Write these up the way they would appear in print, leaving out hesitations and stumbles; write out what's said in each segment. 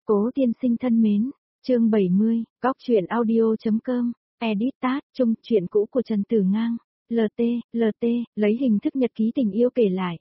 Cố tiên sinh thân mến, chương 70, góc truyện audio.com, edit tat, chung chuyện cũ của Trần Tử Ngang, LT, lấy hình thức nhật ký tình yêu kể lại,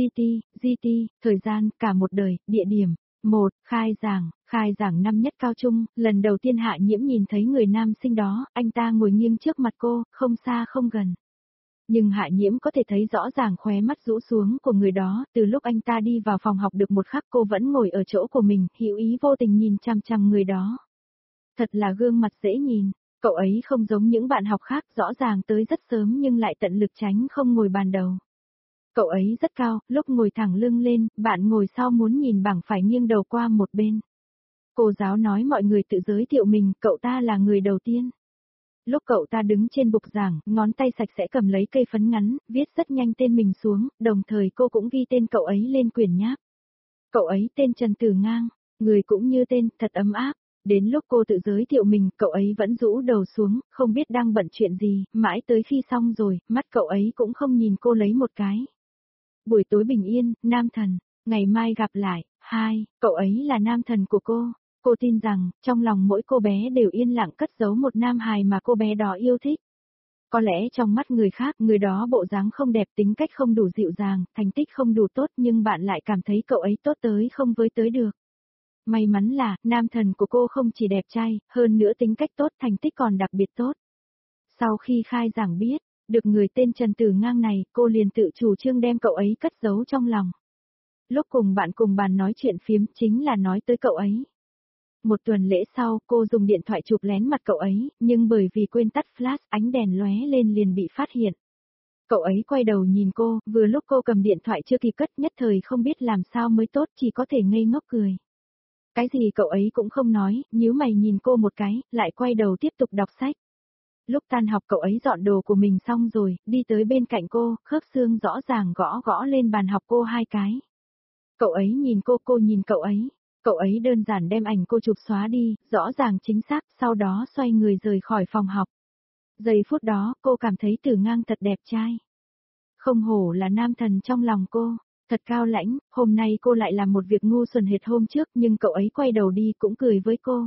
GT, thời gian, cả một đời, địa điểm, 1, khai giảng năm nhất cao trung, lần đầu tiên Hạ Nhiễm nhìn thấy người nam sinh đó, anh ta ngồi nghiêng trước mặt cô, không xa không gần. Nhưng Hạ Nhiễm có thể thấy rõ ràng khóe mắt rũ xuống của người đó, từ lúc anh ta đi vào phòng học được một khắc cô vẫn ngồi ở chỗ của mình, hữu ý vô tình nhìn chằm chằm người đó. Thật là gương mặt dễ nhìn, cậu ấy không giống những bạn học khác, rõ ràng tới rất sớm nhưng lại tận lực tránh không ngồi bàn đầu. Cậu ấy rất cao, lúc ngồi thẳng lưng lên, bạn ngồi sau muốn nhìn bằng phải nghiêng đầu qua một bên. Cô giáo nói mọi người tự giới thiệu mình, cậu ta là người đầu tiên. Lúc cậu ta đứng trên bục giảng, ngón tay sạch sẽ cầm lấy cây phấn ngắn, viết rất nhanh tên mình xuống, đồng thời cô cũng ghi tên cậu ấy lên quyển nháp. Cậu ấy tên Trần Tử Ngang, người cũng như tên, thật ấm áp. Đến lúc cô tự giới thiệu mình, cậu ấy vẫn rũ đầu xuống, không biết đang bận chuyện gì, mãi tới khi xong rồi, mắt cậu ấy cũng không nhìn cô lấy một cái. Buổi tối bình yên, nam thần, ngày mai gặp lại, cậu ấy là nam thần của cô. Cô tin rằng, trong lòng mỗi cô bé đều yên lặng cất giấu một nam hài mà cô bé đó yêu thích. Có lẽ trong mắt người khác, người đó bộ dáng không đẹp, tính cách không đủ dịu dàng, thành tích không đủ tốt, nhưng bạn lại cảm thấy cậu ấy tốt tới không với tới được. May mắn là, nam thần của cô không chỉ đẹp trai, hơn nữa tính cách tốt, thành tích còn đặc biệt tốt. Sau khi khai giảng biết, được người tên Trần Tử Ngang này, cô liền tự chủ trương đem cậu ấy cất giấu trong lòng. Lúc cùng bàn nói chuyện phiếm chính là nói tới cậu ấy. Một tuần lễ sau, cô dùng điện thoại chụp lén mặt cậu ấy, nhưng bởi vì quên tắt flash, ánh đèn lóe lên liền bị phát hiện. Cậu ấy quay đầu nhìn cô, vừa lúc cô cầm điện thoại chưa kịp cất, nhất thời không biết làm sao mới tốt, chỉ có thể ngây ngốc cười. Cái gì cậu ấy cũng không nói, nhíu mày nhìn cô một cái, lại quay đầu tiếp tục đọc sách. Lúc tan học cậu ấy dọn đồ của mình xong rồi, đi tới bên cạnh cô, khớp xương rõ ràng gõ lên bàn học cô 2 cái. Cậu ấy nhìn cô nhìn cậu ấy. Cậu ấy đơn giản đem ảnh cô chụp xóa đi, rõ ràng chính xác, sau đó xoay người rời khỏi phòng học. Giây phút đó, cô cảm thấy Tử Ngang thật đẹp trai. Không hổ là nam thần trong lòng cô, thật cao lãnh, hôm nay cô lại làm một việc ngu xuẩn hệt hôm trước, nhưng cậu ấy quay đầu đi cũng cười với cô.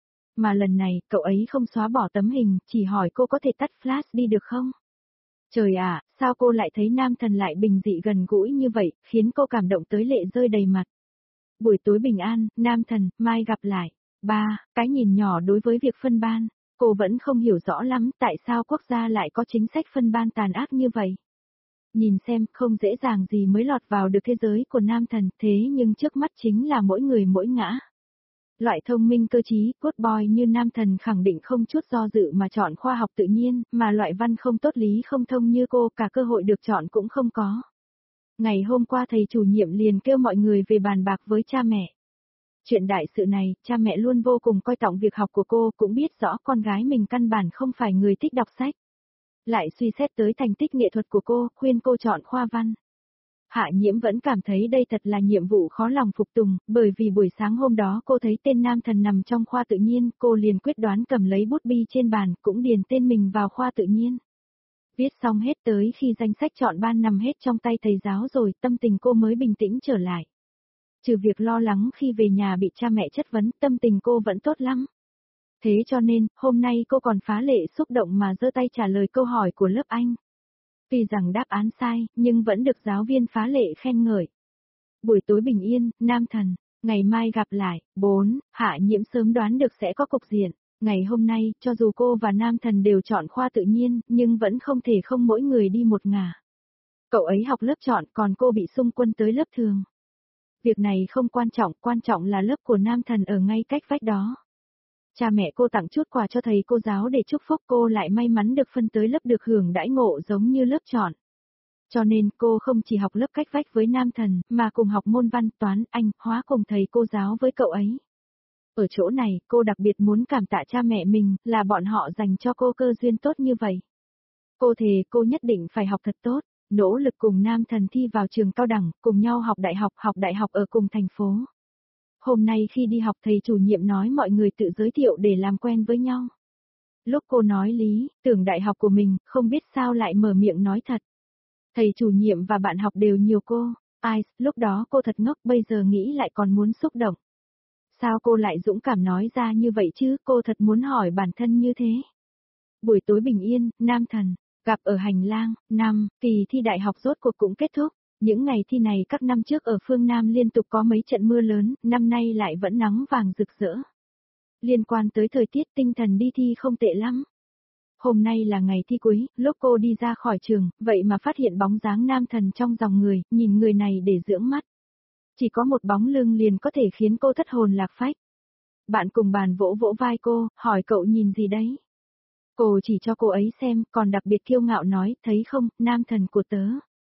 Mà lần này, cậu ấy không xóa bỏ tấm hình, chỉ hỏi cô có thể tắt flash đi được không? Trời ạ, sao cô lại thấy nam thần lại bình dị gần gũi như vậy, khiến cô cảm động tới lệ rơi đầy mặt. Buổi tối bình an, nam thần, mai gặp lại. Cái nhìn nhỏ đối với việc phân ban, cô vẫn không hiểu rõ lắm tại sao quốc gia lại có chính sách phân ban tàn ác như vậy. Nhìn xem, không dễ dàng gì mới lọt vào được thế giới của nam thần, thế nhưng trước mắt chính là mỗi người mỗi ngã. Loại thông minh cơ trí, good boy như nam thần khẳng định không chút do dự mà chọn khoa học tự nhiên, mà loại văn không tốt lý không thông như cô cả cơ hội được chọn cũng không có. Ngày hôm qua thầy chủ nhiệm liền kêu mọi người về bàn bạc với cha mẹ. Chuyện đại sự này, cha mẹ luôn vô cùng coi trọng việc học của cô, cũng biết rõ con gái mình căn bản không phải người thích đọc sách. Lại suy xét tới thành tích nghệ thuật của cô, khuyên cô chọn khoa văn. Hạ Nhiễm vẫn cảm thấy đây thật là nhiệm vụ khó lòng phục tùng, bởi vì buổi sáng hôm đó cô thấy tên nam thần nằm trong khoa tự nhiên, cô liền quyết đoán cầm lấy bút bi trên bàn, cũng điền tên mình vào khoa tự nhiên. Viết xong hết tới khi danh sách chọn ban nằm hết trong tay thầy giáo rồi, tâm tình cô mới bình tĩnh trở lại. Trừ việc lo lắng khi về nhà bị cha mẹ chất vấn, tâm tình cô vẫn tốt lắm. Thế cho nên, hôm nay cô còn phá lệ xúc động mà giơ tay trả lời câu hỏi của lớp Anh. Tuy rằng đáp án sai, nhưng vẫn được giáo viên phá lệ khen ngợi. Buổi tối bình yên, nam thần, ngày mai gặp lại. 4. Hạ Nhiễm sớm đoán được sẽ có cục diện. Ngày hôm nay, cho dù cô và nam thần đều chọn khoa tự nhiên, nhưng vẫn không thể không mỗi người đi một ngả. Cậu ấy học lớp chọn, còn cô bị xung quân tới lớp thường. Việc này không quan trọng là lớp của nam thần ở ngay cách vách đó. Cha mẹ cô tặng chút quà cho thầy cô giáo để chúc phúc, cô lại may mắn được phân tới lớp được hưởng đãi ngộ giống như lớp chọn. Cho nên cô không chỉ học lớp cách vách với nam thần, mà cùng học môn văn, toán, Anh, hóa cùng thầy cô giáo với cậu ấy. Ở chỗ này, cô đặc biệt muốn cảm tạ cha mẹ mình, là bọn họ dành cho cô cơ duyên tốt như vậy. Cô thề cô nhất định phải học thật tốt, nỗ lực cùng nam thần thi vào trường cao đẳng, cùng nhau học đại học ở cùng thành phố. Hôm nay khi đi học thầy chủ nhiệm nói mọi người tự giới thiệu để làm quen với nhau. Lúc cô nói lý, tưởng đại học của mình, không biết sao lại mở miệng nói thật. Thầy chủ nhiệm và bạn học đều nhiều cô, lúc đó cô thật ngốc, bây giờ nghĩ lại còn muốn xúc động. Sao cô lại dũng cảm nói ra như vậy chứ, cô thật muốn hỏi bản thân như thế. Buổi tối bình yên, Nam Thần, gặp ở hành lang, kỳ thi đại học rốt cuộc cũng kết thúc. Những ngày thi này các năm trước ở phương Nam liên tục có mấy trận mưa lớn, năm nay lại vẫn nắng vàng rực rỡ. Liên quan tới thời tiết tinh thần đi thi không tệ lắm. Hôm nay là ngày thi cuối, lúc cô đi ra khỏi trường, vậy mà phát hiện bóng dáng Nam Thần trong dòng người, nhìn người này để dưỡng mắt. Chỉ có một bóng lưng liền có thể khiến cô thất hồn lạc phách. Bạn cùng bàn vỗ vỗ vai cô, hỏi cậu nhìn gì đấy? Cô chỉ cho cô ấy xem, còn đặc biệt kiêu ngạo nói, thấy không, Nam Thần của tớ.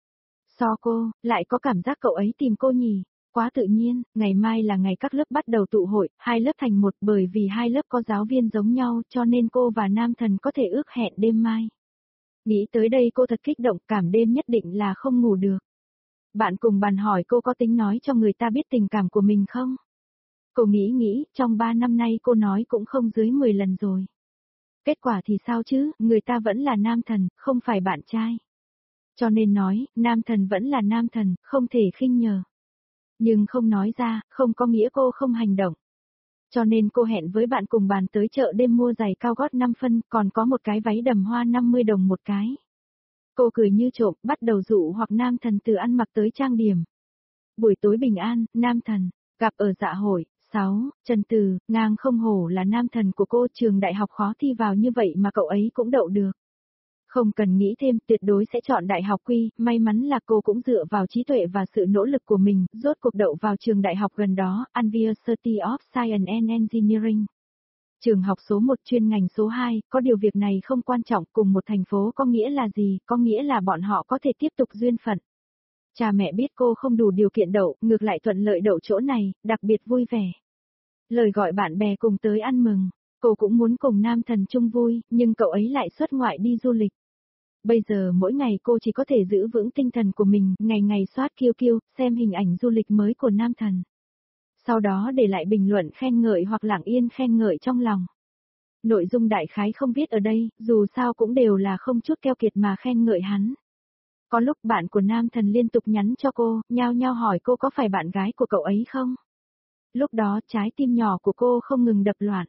So cô, lại có cảm giác cậu ấy tìm cô nhỉ? Quá tự nhiên, ngày mai là ngày các lớp bắt đầu tụ hội, hai lớp thành một bởi vì hai lớp có giáo viên giống nhau cho nên cô và Nam Thần có thể ước hẹn đêm mai. Nghĩ tới đây cô thật kích động, cảm đêm nhất định là không ngủ được. Bạn cùng bàn hỏi cô có tính nói cho người ta biết tình cảm của mình không? Cô nghĩ, trong 3 năm nay cô nói cũng không dưới 10 lần rồi. Kết quả thì sao chứ, người ta vẫn là Nam Thần, không phải bạn trai. Cho nên nói, Nam Thần vẫn là Nam Thần, không thể khinh nhờ. Nhưng không nói ra, không có nghĩa cô không hành động. Cho nên cô hẹn với bạn cùng bàn tới chợ đêm mua giày cao gót 5 phân, còn có một cái váy đầm hoa 50 đồng một cái. Cô cười như trộm, bắt đầu dụ hoặc Nam Thần từ ăn mặc tới trang điểm. Buổi tối bình an, Nam Thần, gặp ở dạ hội. 6. Trần Từ, ngang không hổ là Nam Thần của cô, trường đại học khó thi vào như vậy mà cậu ấy cũng đậu được. Không cần nghĩ thêm, tuyệt đối sẽ chọn đại học Quy, may mắn là cô cũng dựa vào trí tuệ và sự nỗ lực của mình, rốt cuộc đậu vào trường đại học gần đó, University of Science and Engineering. Trường học số 1 chuyên ngành số 2, có điều việc này không quan trọng, cùng một thành phố có nghĩa là gì, có nghĩa là bọn họ có thể tiếp tục duyên phận. Cha mẹ biết cô không đủ điều kiện đậu, ngược lại thuận lợi đậu chỗ này, đặc biệt vui vẻ. Lời gọi bạn bè cùng tới ăn mừng, cô cũng muốn cùng Nam Thần chung vui, nhưng cậu ấy lại xuất ngoại đi du lịch. Bây giờ mỗi ngày cô chỉ có thể giữ vững tinh thần của mình, ngày ngày soát QQ, xem hình ảnh du lịch mới của Nam Thần. Sau đó để lại bình luận khen ngợi hoặc lặng yên khen ngợi trong lòng. Nội dung đại khái không viết ở đây, dù sao cũng đều là không chút keo kiệt mà khen ngợi hắn. Có lúc bạn của Nam Thần liên tục nhắn cho cô, nhao nhao hỏi cô có phải bạn gái của cậu ấy không? Lúc đó trái tim nhỏ của cô không ngừng đập loạn.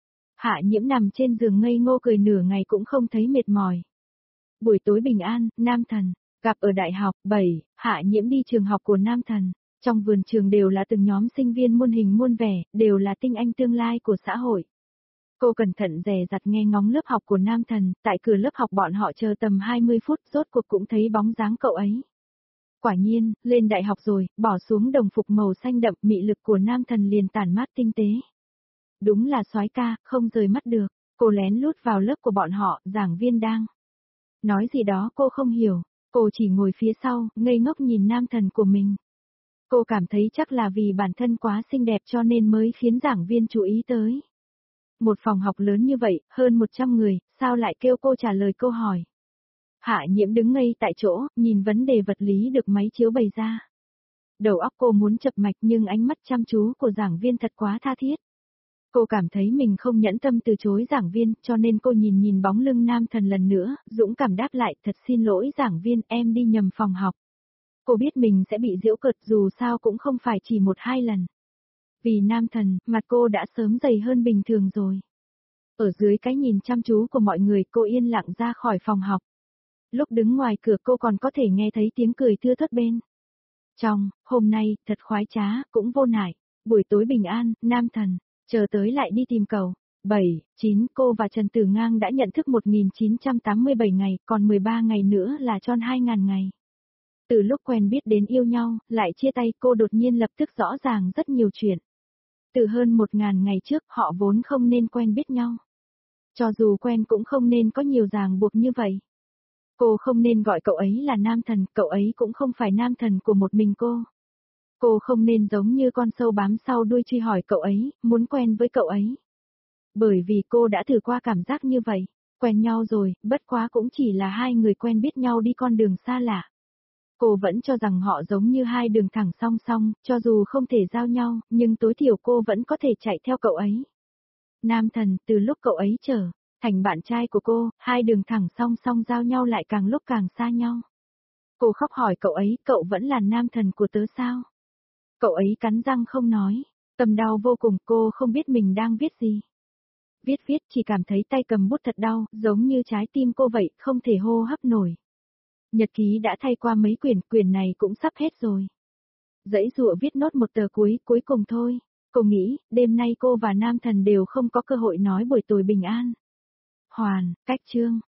Hạ Nhiễm nằm trên giường ngây ngô cười nửa ngày cũng không thấy mệt mỏi. Buổi tối bình an, Nam Thần, gặp ở đại học. 7. Hạ Nhiễm đi trường học của Nam Thần. Trong vườn trường đều là từng nhóm sinh viên muôn hình muôn vẻ, đều là tinh anh tương lai của xã hội. Cô cẩn thận dè dặt nghe ngóng lớp học của Nam Thần, tại cửa lớp học bọn họ chờ tầm 20 phút, rốt cuộc cũng thấy bóng dáng cậu ấy. Quả nhiên, lên đại học rồi, bỏ xuống đồng phục màu xanh đậm, mị lực của Nam Thần liền tản mát tinh tế. Đúng là soái ca, không rời mắt được. Cô lén lút vào lớp của bọn họ, giảng viên đang nói gì đó cô không hiểu, cô chỉ ngồi phía sau, ngây ngốc nhìn Nam Thần của mình. Cô cảm thấy chắc là vì bản thân quá xinh đẹp cho nên mới khiến giảng viên chú ý tới. Một phòng học lớn như vậy, hơn 100 người, sao lại kêu cô trả lời câu hỏi? Hạ Nhiễm đứng ngây tại chỗ, nhìn vấn đề vật lý được máy chiếu bày ra. Đầu óc cô muốn chập mạch nhưng ánh mắt chăm chú của giảng viên thật quá tha thiết. Cô cảm thấy mình không nhẫn tâm từ chối giảng viên, cho nên cô nhìn bóng lưng Nam Thần lần nữa, dũng cảm đáp lại, thật xin lỗi giảng viên, em đi nhầm phòng học. Cô biết mình sẽ bị giễu cợt dù sao cũng không phải chỉ 1-2 lần. Vì Nam Thần, mặt cô đã sớm dày hơn bình thường rồi. Ở dưới cái nhìn chăm chú của mọi người, cô yên lặng ra khỏi phòng học. Lúc đứng ngoài cửa cô còn có thể nghe thấy tiếng cười thưa thớt bên trong. Hôm nay, thật khoái trá, cũng vô nại. Buổi tối bình an, Nam Thần, chờ tới lại đi tìm cậu. 7, 9, cô và Trần Tử Ngang đã nhận thức 1987 ngày, còn 13 ngày nữa là tròn 2.000 ngày. Từ lúc quen biết đến yêu nhau, lại chia tay, cô đột nhiên lập tức rõ ràng rất nhiều chuyện. Từ hơn 1.000 ngày trước, họ vốn không nên quen biết nhau. Cho dù quen cũng không nên có nhiều ràng buộc như vậy. Cô không nên gọi cậu ấy là Nam Thần, cậu ấy cũng không phải Nam Thần của một mình cô. Cô không nên giống như con sâu bám sau đuôi truy hỏi cậu ấy, muốn quen với cậu ấy. Bởi vì cô đã thử qua cảm giác như vậy, quen nhau rồi, bất quá cũng chỉ là hai người quen biết nhau đi con đường xa lạ. Cô vẫn cho rằng họ giống như hai đường thẳng song song, cho dù không thể giao nhau, nhưng tối thiểu cô vẫn có thể chạy theo cậu ấy. Nam Thần, từ lúc cậu ấy trở thành bạn trai của cô, hai đường thẳng song song giao nhau lại càng lúc càng xa nhau. Cô khóc hỏi cậu ấy, cậu vẫn là Nam Thần của tớ sao? Cậu ấy cắn răng không nói. Tâm đau vô cùng, cô không biết mình đang viết gì. Viết chỉ cảm thấy tay cầm bút thật đau, giống như trái tim cô vậy, không thể hô hấp nổi. Nhật ký đã thay qua mấy quyển này cũng sắp hết rồi. Dãy dụa viết nốt một tờ cuối cùng thôi. Cô nghĩ, đêm nay cô và Nam Thần đều không có cơ hội nói buổi tối bình an. Hoàn, cách chương.